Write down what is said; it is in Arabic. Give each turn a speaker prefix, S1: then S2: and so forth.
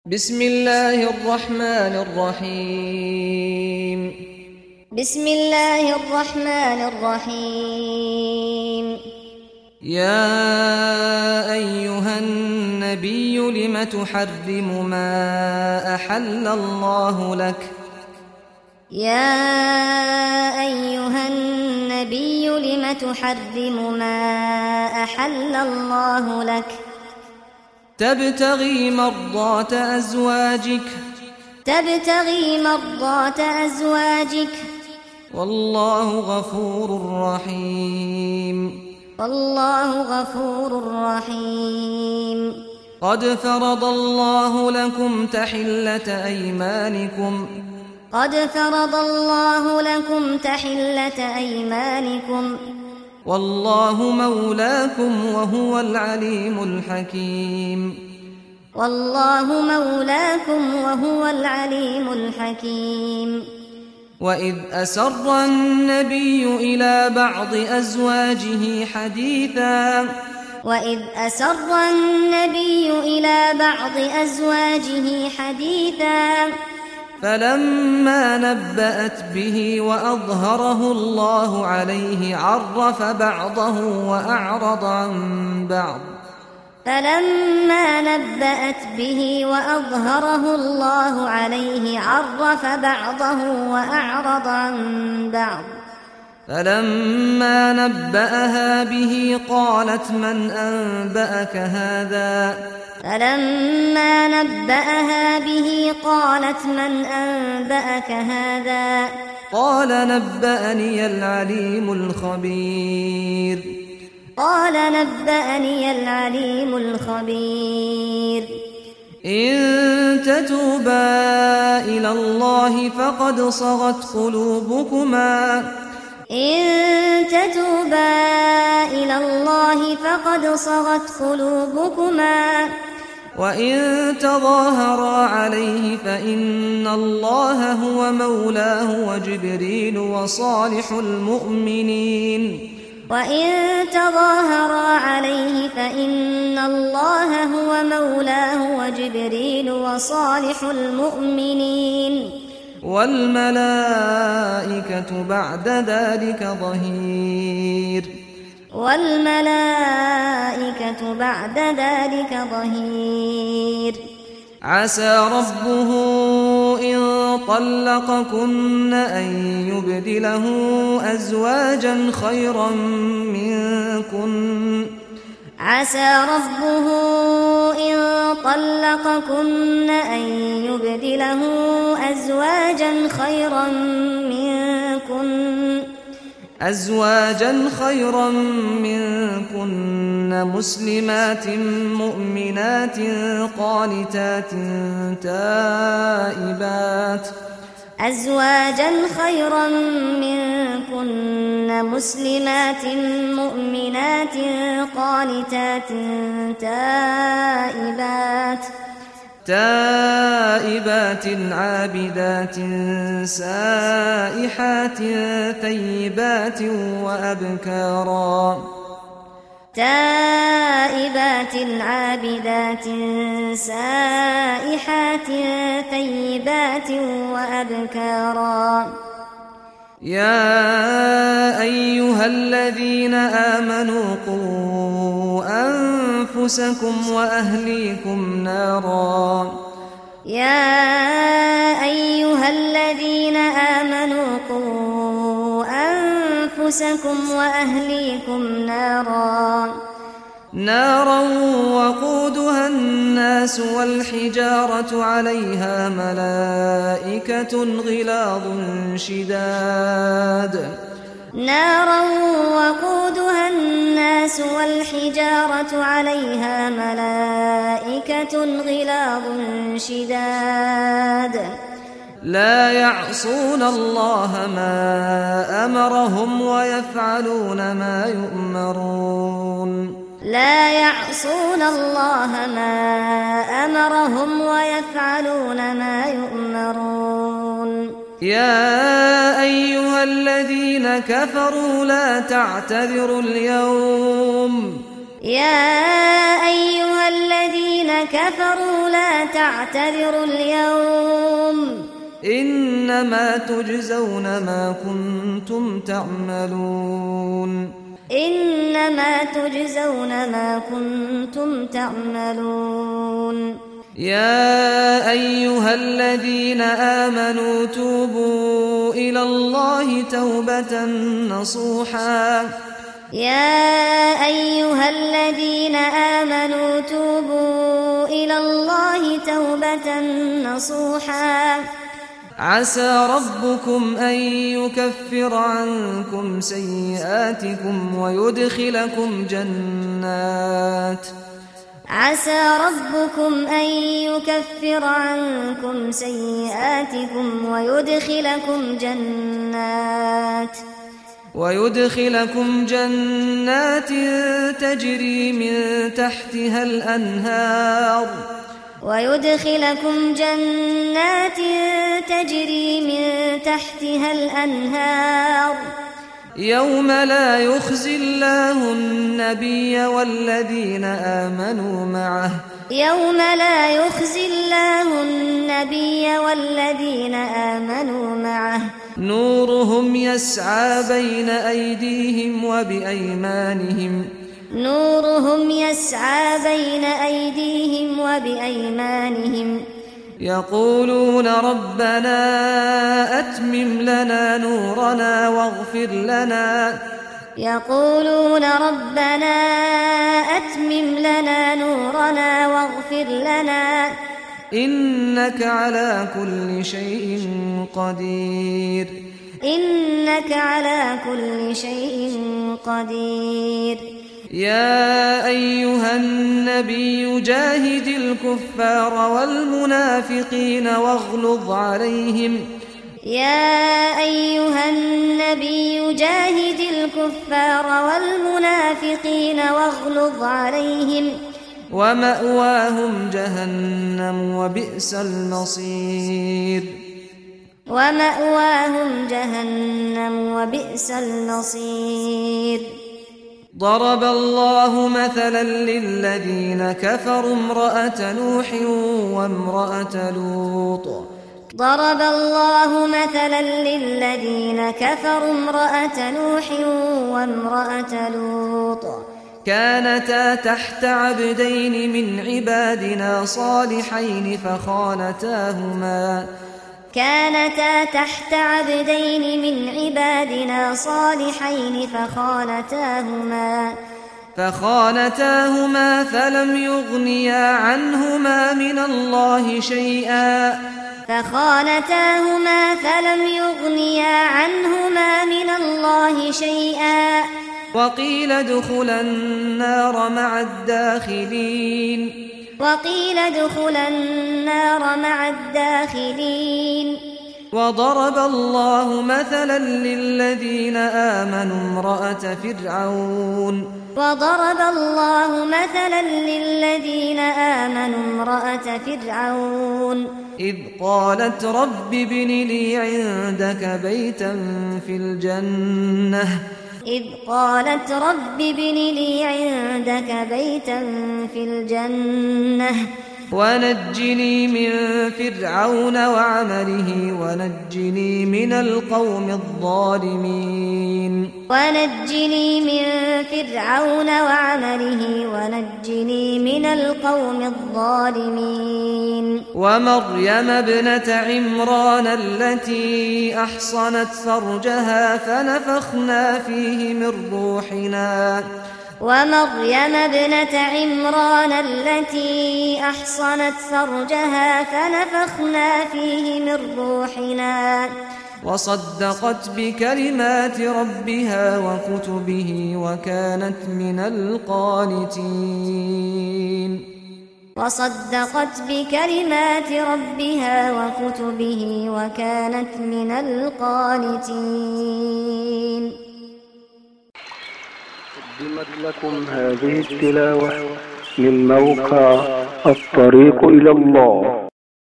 S1: بسم الله الرحمن الرحيم.
S2: بسم الله الرحمن الرحيم.
S1: يا أيها النبي لم تحرم ما أحل الله لك؟
S2: يا أيها النبي لم تحرم ما أحل الله لك؟
S1: تبتغي مرضات أزواجك والله غفور رحيم. قد فرض الله لكم تحلة أيمانكم والله مولاكم وهو العليم الحكيم. وإذ أسر النبي إلى بعض أزواجه حديثا فلما نبأت به وأظهره الله عليه عرف بعضه وأعرض عن بعض فلما نبأها به قالت من أنبأك هذا قال نبأني العليم الخبير. إن تتوبا إلى الله فقد صغت قلوبكما وإن تظاهرا عليه فإن الله هو مولاه وجبريل وصالح المؤمنين والملائكة بعد ذلك ظهير. عسى ربه إن طلقكن أن يبدله أزواجا خيرا منكن مسلمات مؤمنات قانتات تائبات عابدات سائحات ثيبات وأبكارا. يا أيها الذين آمنوا قوا أنفسكم وأهليكم نارا وقودها الناس والحجارة عليها ملائكة غلاظ شداد لا يعصون الله ما أمرهم ويفعلون ما يؤمرون. يا أيها الذين كفروا لا تعتذروا اليوم
S2: يا أيها الذين كفروا لا تعتذروا اليوم
S1: إنما تجزون ما كنتم تعملون
S2: إنما تجزون ما كنتم تعملون
S1: يا أيها الذين آمنوا توبوا إلى الله توبة نصوحا
S2: يا أيها الذين آمنوا توبوا إلى الله توبة نصوحا
S1: عسى ربكم أن يكفر عنكم سيئاتكم ويدخلكم جنات
S2: عسى ربكم أن يكفر عنكم سيئاتكم ويدخلكم جنات تجري من تحتها الأنهار يوم لا يخزي الله النبي والذين آمنوا معه نورهم يسعى بين أيديهم وبأيمانهم يقولون ربنا أتمم لنا نورنا واغفر لنا إنك على كل شيء قدير يا أيها النبي جاهد الكفار والمنافقين واغلظ عليهم ومأواهم جهنم وبئس المصير ضرب الله مثلا للذين كفروا امرأة نوح وامرأة لوط كانتا تحت عبدين من عبادنا صالحين فخانتاهما فلم يغنيا عنهما من الله شيئا وقيل ادخلا النار مع الداخلين وضرب الله مثلا للذين آمنوا امرأة فرعون إذ قالت رب ابن لي عندك بيتا في الجنة ونجني من فرعون وعمله ونجني من القوم الظالمين ومريم ابنة عمران التي أحصنت فرجها فنفخنا فيه من روحنا وصدقت بكلمات ربها وكتبه وكانت من القانتين
S3: قدمت لكم هذه التلاوة من موقع الطريق إلى الله.